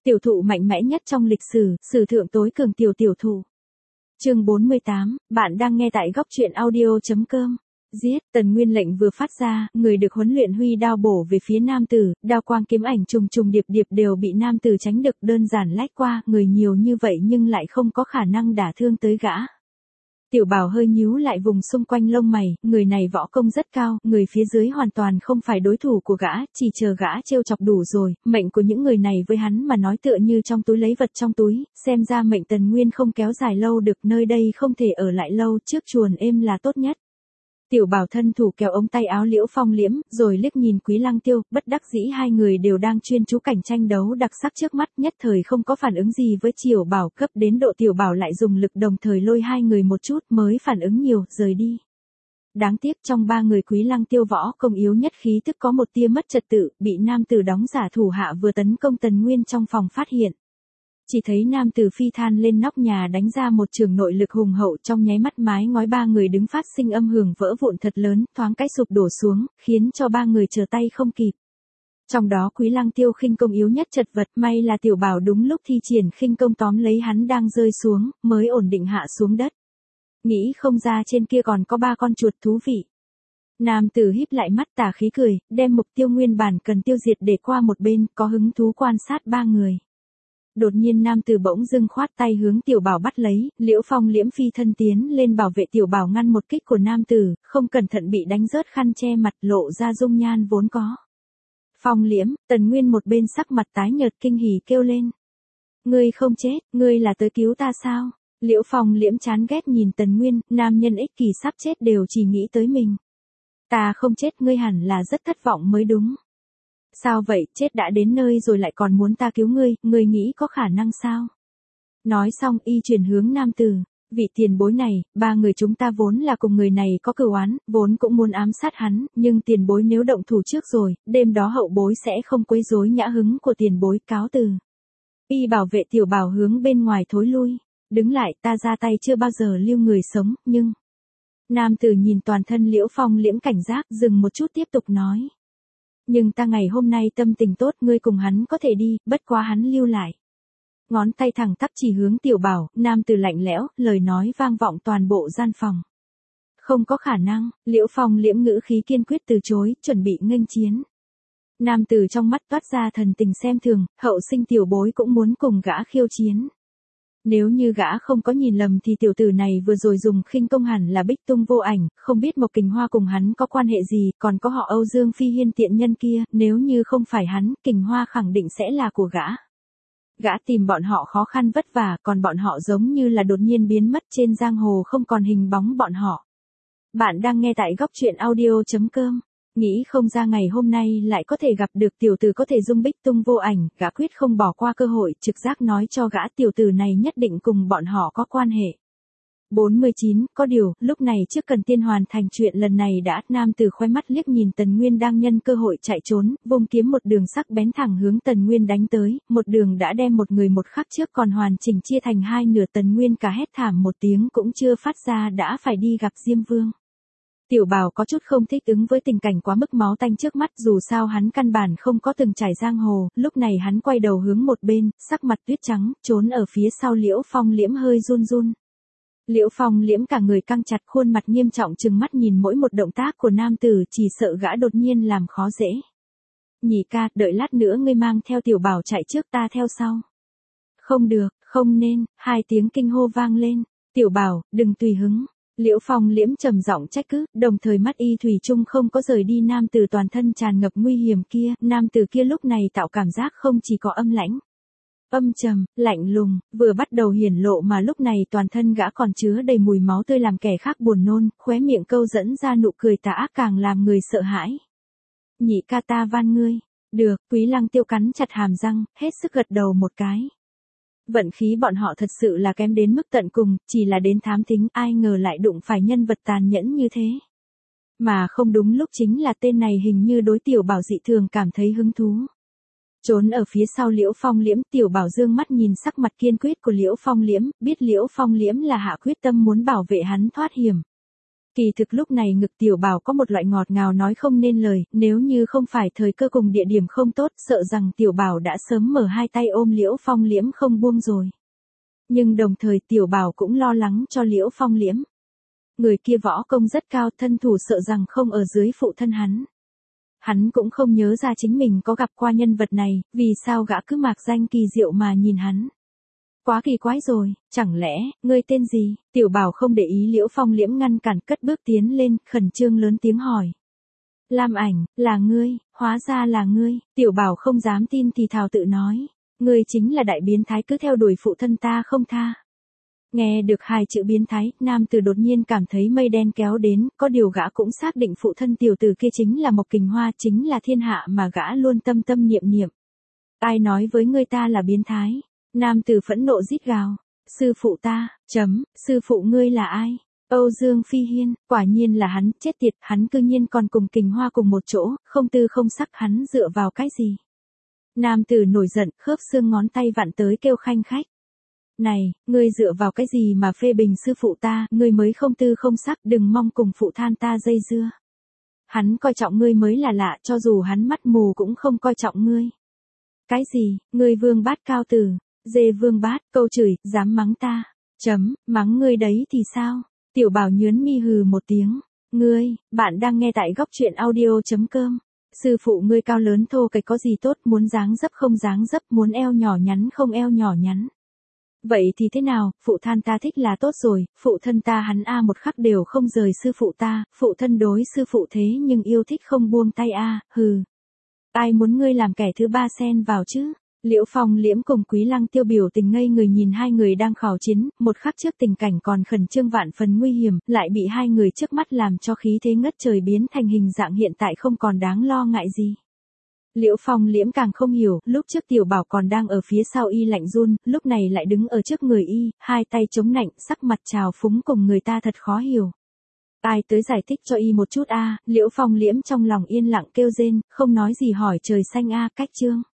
Tiểu thụ mạnh mẽ nhất trong lịch sử, sử thượng tối cường tiểu thụ. Chương 48, bạn đang nghe tại góc truyện audio.com. Giết, Tần Nguyên lệnh vừa phát ra, người được huấn luyện huy đao bổ về phía nam tử, đao quang kiếm ảnh trùng trùng điệp điệp đều bị nam tử tránh được, đơn giản lách qua, người nhiều như vậy nhưng lại không có khả năng đả thương tới gã. Tiểu Bảo hơi nhíu lại vùng xung quanh lông mày, người này võ công rất cao, người phía dưới hoàn toàn không phải đối thủ của gã, chỉ chờ gã trêu chọc đủ rồi, mệnh của những người này với hắn mà nói tựa như trong túi lấy vật trong túi, xem ra mệnh Tần Nguyên không kéo dài lâu được, nơi đây không thể ở lại lâu, trước chuồn êm là tốt nhất. Tiểu Bảo thân thủ kéo ống tay áo Liễu Phong Liễm, rồi liếc nhìn Quý Lăng Tiêu, bất đắc dĩ hai người đều đang chuyên chú cảnh tranh đấu đặc sắc trước mắt, nhất thời không có phản ứng gì với Tiểu Bảo, cấp đến độ Tiểu Bảo lại dùng lực đồng thời lôi hai người một chút mới phản ứng nhiều, rời đi. Đáng tiếc trong ba người Quý Lăng Tiêu võ công yếu nhất khí tức có một tia mất trật tự, bị nam tử đóng giả thủ hạ vừa tấn công Tần Nguyên trong phòng phát hiện. Chỉ thấy nam tử phi than lên nóc nhà đánh ra một trường nội lực hùng hậu, trong nháy mắt mái ngói ba người đứng phát sinh âm hưởng vỡ vụn thật lớn, thoáng cái sụp đổ xuống, khiến cho ba người trở tay không kịp. Trong đó Quý Lăng Tiêu khinh công yếu nhất chật vật, may là Tiểu Bảo đúng lúc thi triển khinh công tóm lấy hắn đang rơi xuống, mới ổn định hạ xuống đất. Nghĩ không ra trên kia còn có ba con chuột thú vị. Nam tử híp lại mắt tà khí cười, đem mục tiêu nguyên bản cần tiêu diệt để qua một bên, có hứng thú quan sát ba người. Đột nhiên nam tử bỗng dưng khoát tay hướng Tiểu Bảo bắt lấy, Liễu Phong Liễm phi thân tiến lên bảo vệ Tiểu Bảo ngăn một kích của nam tử, không cẩn thận bị đánh rớt khăn che mặt, lộ ra dung nhan vốn có. Phong Liễm, Tần Nguyên một bên sắc mặt tái nhợt kinh hỉ kêu lên. Ngươi không chết, ngươi là tới cứu ta sao? Liễu Phong Liễm chán ghét nhìn Tần Nguyên, nam nhân ích kỷ sắp chết đều chỉ nghĩ tới mình. Ta không chết, ngươi hẳn là rất thất vọng mới đúng. Sao vậy, chết đã đến nơi rồi lại còn muốn ta cứu ngươi nghĩ có khả năng sao? Nói xong y chuyển hướng nam tử, vị tiền bối này, ba người chúng ta vốn là cùng người này có cửu oán, vốn cũng muốn ám sát hắn, nhưng tiền bối nếu động thủ trước rồi, đêm đó hậu bối sẽ không quấy rối nhã hứng của tiền bối, cáo từ. Y bảo vệ Tiểu Bảo hướng bên ngoài thối lui, đứng lại, ta ra tay chưa bao giờ lưu người sống, nhưng... Nam tử nhìn toàn thân Liễu Phong Liễm cảnh giác, dừng một chút tiếp tục nói. Nhưng ta ngày hôm nay tâm tình tốt, ngươi cùng hắn có thể đi, bất quá hắn lưu lại. Ngón tay thẳng tắp chỉ hướng Tiểu Bảo, nam tử lạnh lẽo, lời nói vang vọng toàn bộ gian phòng. Không có khả năng, Liễu Phong Liễm ngữ khí kiên quyết từ chối, chuẩn bị nghênh chiến. Nam tử trong mắt toát ra thần tình xem thường, hậu sinh tiểu bối cũng muốn cùng gã khiêu chiến. Nếu như gã không có nhìn lầm thì tiểu tử này vừa rồi dùng khinh công hẳn là Bích Tung Vô Ảnh, không biết Mộc Kình Hoa cùng hắn có quan hệ gì, còn có họ Âu Dương Phi Hiên tiện nhân kia, nếu như không phải hắn, Kình Hoa khẳng định sẽ là của gã. Gã tìm bọn họ khó khăn vất vả, còn bọn họ giống như là đột nhiên biến mất trên giang hồ, không còn hình bóng bọn họ. Bạn đang nghe tại góc truyện audio.com. Nghĩ không ra ngày hôm nay lại có thể gặp được tiểu tử có thể dung Bích Tung Vô Ảnh, gã quyết không bỏ qua cơ hội, trực giác nói cho gã tiểu tử này nhất định cùng bọn họ có quan hệ. 49, có điều, lúc này trước cần tiên hoàn thành chuyện lần này đã, nam tử khoe mắt liếc nhìn Tần Nguyên đang nhân cơ hội chạy trốn, vung kiếm một đường sắc bén thẳng hướng Tần Nguyên đánh tới, một đường đã đem một người một khắc trước còn hoàn chỉnh chia thành hai nửa. Tần Nguyên cả hét thảm một tiếng cũng chưa phát ra đã phải đi gặp Diêm Vương. Tiểu Bảo có chút không thích ứng với tình cảnh quá mức máu tanh trước mắt, dù sao hắn căn bản không có từng trải giang hồ, lúc này hắn quay đầu hướng một bên, sắc mặt tuyết trắng, trốn ở phía sau Liễu Phong Liễm hơi run run. Liễu Phong Liễm cả người căng chặt, khuôn mặt nghiêm trọng trừng mắt nhìn mỗi một động tác của nam tử, chỉ sợ gã đột nhiên làm khó dễ. Nhị ca, đợi lát nữa ngươi mang theo Tiểu Bảo chạy trước, ta theo sau. Không được, không nên, hai tiếng kinh hô vang lên. Tiểu Bảo, đừng tùy hứng. Liễu Phong Liễm trầm giọng trách cứ, đồng thời mắt y thủy chung không có rời đi nam tử toàn thân tràn ngập nguy hiểm kia, nam tử kia lúc này tạo cảm giác không chỉ có âm lãnh, âm trầm, lạnh lùng, vừa bắt đầu hiển lộ mà lúc này toàn thân gã còn chứa đầy mùi máu tươi làm kẻ khác buồn nôn, khóe miệng câu dẫn ra nụ cười tà ác càng làm người sợ hãi. Nhị ca, ta van ngươi. Được, Quý Lăng Tiêu cắn chặt hàm răng, hết sức gật đầu một cái. Vận khí bọn họ thật sự là kém đến mức tận cùng, chỉ là đến thám thính, ai ngờ lại đụng phải nhân vật tàn nhẫn như thế. Mà không đúng lúc chính là tên này hình như đối Tiểu Bảo dị thường cảm thấy hứng thú. Trốn ở phía sau Liễu Phong Liễm, Tiểu Bảo dương mắt nhìn sắc mặt kiên quyết của Liễu Phong Liễm, biết Liễu Phong Liễm là hạ quyết tâm muốn bảo vệ hắn thoát hiểm. Kỳ thực lúc này ngực Tiểu Bảo có một loại ngọt ngào nói không nên lời, nếu như không phải thời cơ cùng địa điểm không tốt, sợ rằng Tiểu Bảo đã sớm mở hai tay ôm Liễu Phong Liễm không buông rồi. Nhưng đồng thời Tiểu Bảo cũng lo lắng cho Liễu Phong Liễm. Người kia võ công rất cao, thân thủ sợ rằng không ở dưới phụ thân hắn. Hắn cũng không nhớ ra chính mình có gặp qua nhân vật này, vì sao gã cứ mạc danh kỳ diệu mà nhìn hắn. Quá kỳ quái rồi, chẳng lẽ, ngươi tên gì? Tiểu Bảo không để ý Liễu Phong Liễm ngăn cản, cất bước tiến lên, khẩn trương lớn tiếng hỏi. Lam Ảnh, là ngươi, hóa ra là ngươi. Tiểu Bảo không dám tin thì thào tự nói. Ngươi chính là đại biến thái cứ theo đuổi phụ thân ta không tha. Nghe được hai chữ biến thái, nam tử đột nhiên cảm thấy mây đen kéo đến, có điều gã cũng xác định phụ thân tiểu tử kia chính là Mộc Kình Hoa, chính là thiên hạ mà gã luôn tâm tâm niệm niệm. Ai nói với ngươi ta là biến thái? Nam tử phẫn nộ rít gào. Sư phụ ta, sư phụ ngươi là ai? Âu Dương Phi Hiên, quả nhiên là hắn, chết tiệt, hắn cư nhiên còn cùng Kình Hoa cùng một chỗ, không tư không sắc, hắn dựa vào cái gì? Nam tử nổi giận, khớp xương ngón tay vặn tới kêu khanh khách. Này, ngươi dựa vào cái gì mà phê bình sư phụ ta, ngươi mới không tư không sắc, đừng mong cùng phụ than ta dây dưa. Hắn coi trọng ngươi mới là lạ, cho dù hắn mắt mù cũng không coi trọng ngươi. Cái gì, ngươi Vương Bát cao tử, dê Vương Bát, câu chửi, dám mắng ta, mắng ngươi đấy thì sao? Tiểu Bảo nhướn mi hừ một tiếng, ngươi, bạn đang nghe tại góc truyện audio.com. Sư phụ ngươi cao lớn thô cái có gì tốt, muốn dáng dấp không dáng dấp, muốn eo nhỏ nhắn không eo nhỏ nhắn. Vậy thì thế nào, phụ thân ta thích là tốt rồi, phụ thân ta hắn một khắc đều không rời sư phụ ta, phụ thân đối sư phụ thế nhưng yêu thích không buông tay hừ. Ai muốn ngươi làm kẻ thứ ba xen vào chứ? Liễu Phong Liễm cùng Quý Lăng Tiêu biểu tình ngây người nhìn hai người đang khảo chiến, một khắc trước tình cảnh còn khẩn trương vạn phần nguy hiểm, lại bị hai người trước mắt làm cho khí thế ngất trời biến thành hình dạng hiện tại không còn đáng lo ngại gì. Liễu Phong Liễm càng không hiểu, lúc trước Tiểu Bảo còn đang ở phía sau y lạnh run, lúc này lại đứng ở trước người y, hai tay chống nạnh, sắc mặt trào phúng cùng người ta thật khó hiểu. Ai tới giải thích cho y một chút Liễu Phong Liễm trong lòng yên lặng kêu rên, không nói gì hỏi trời xanh cách chương.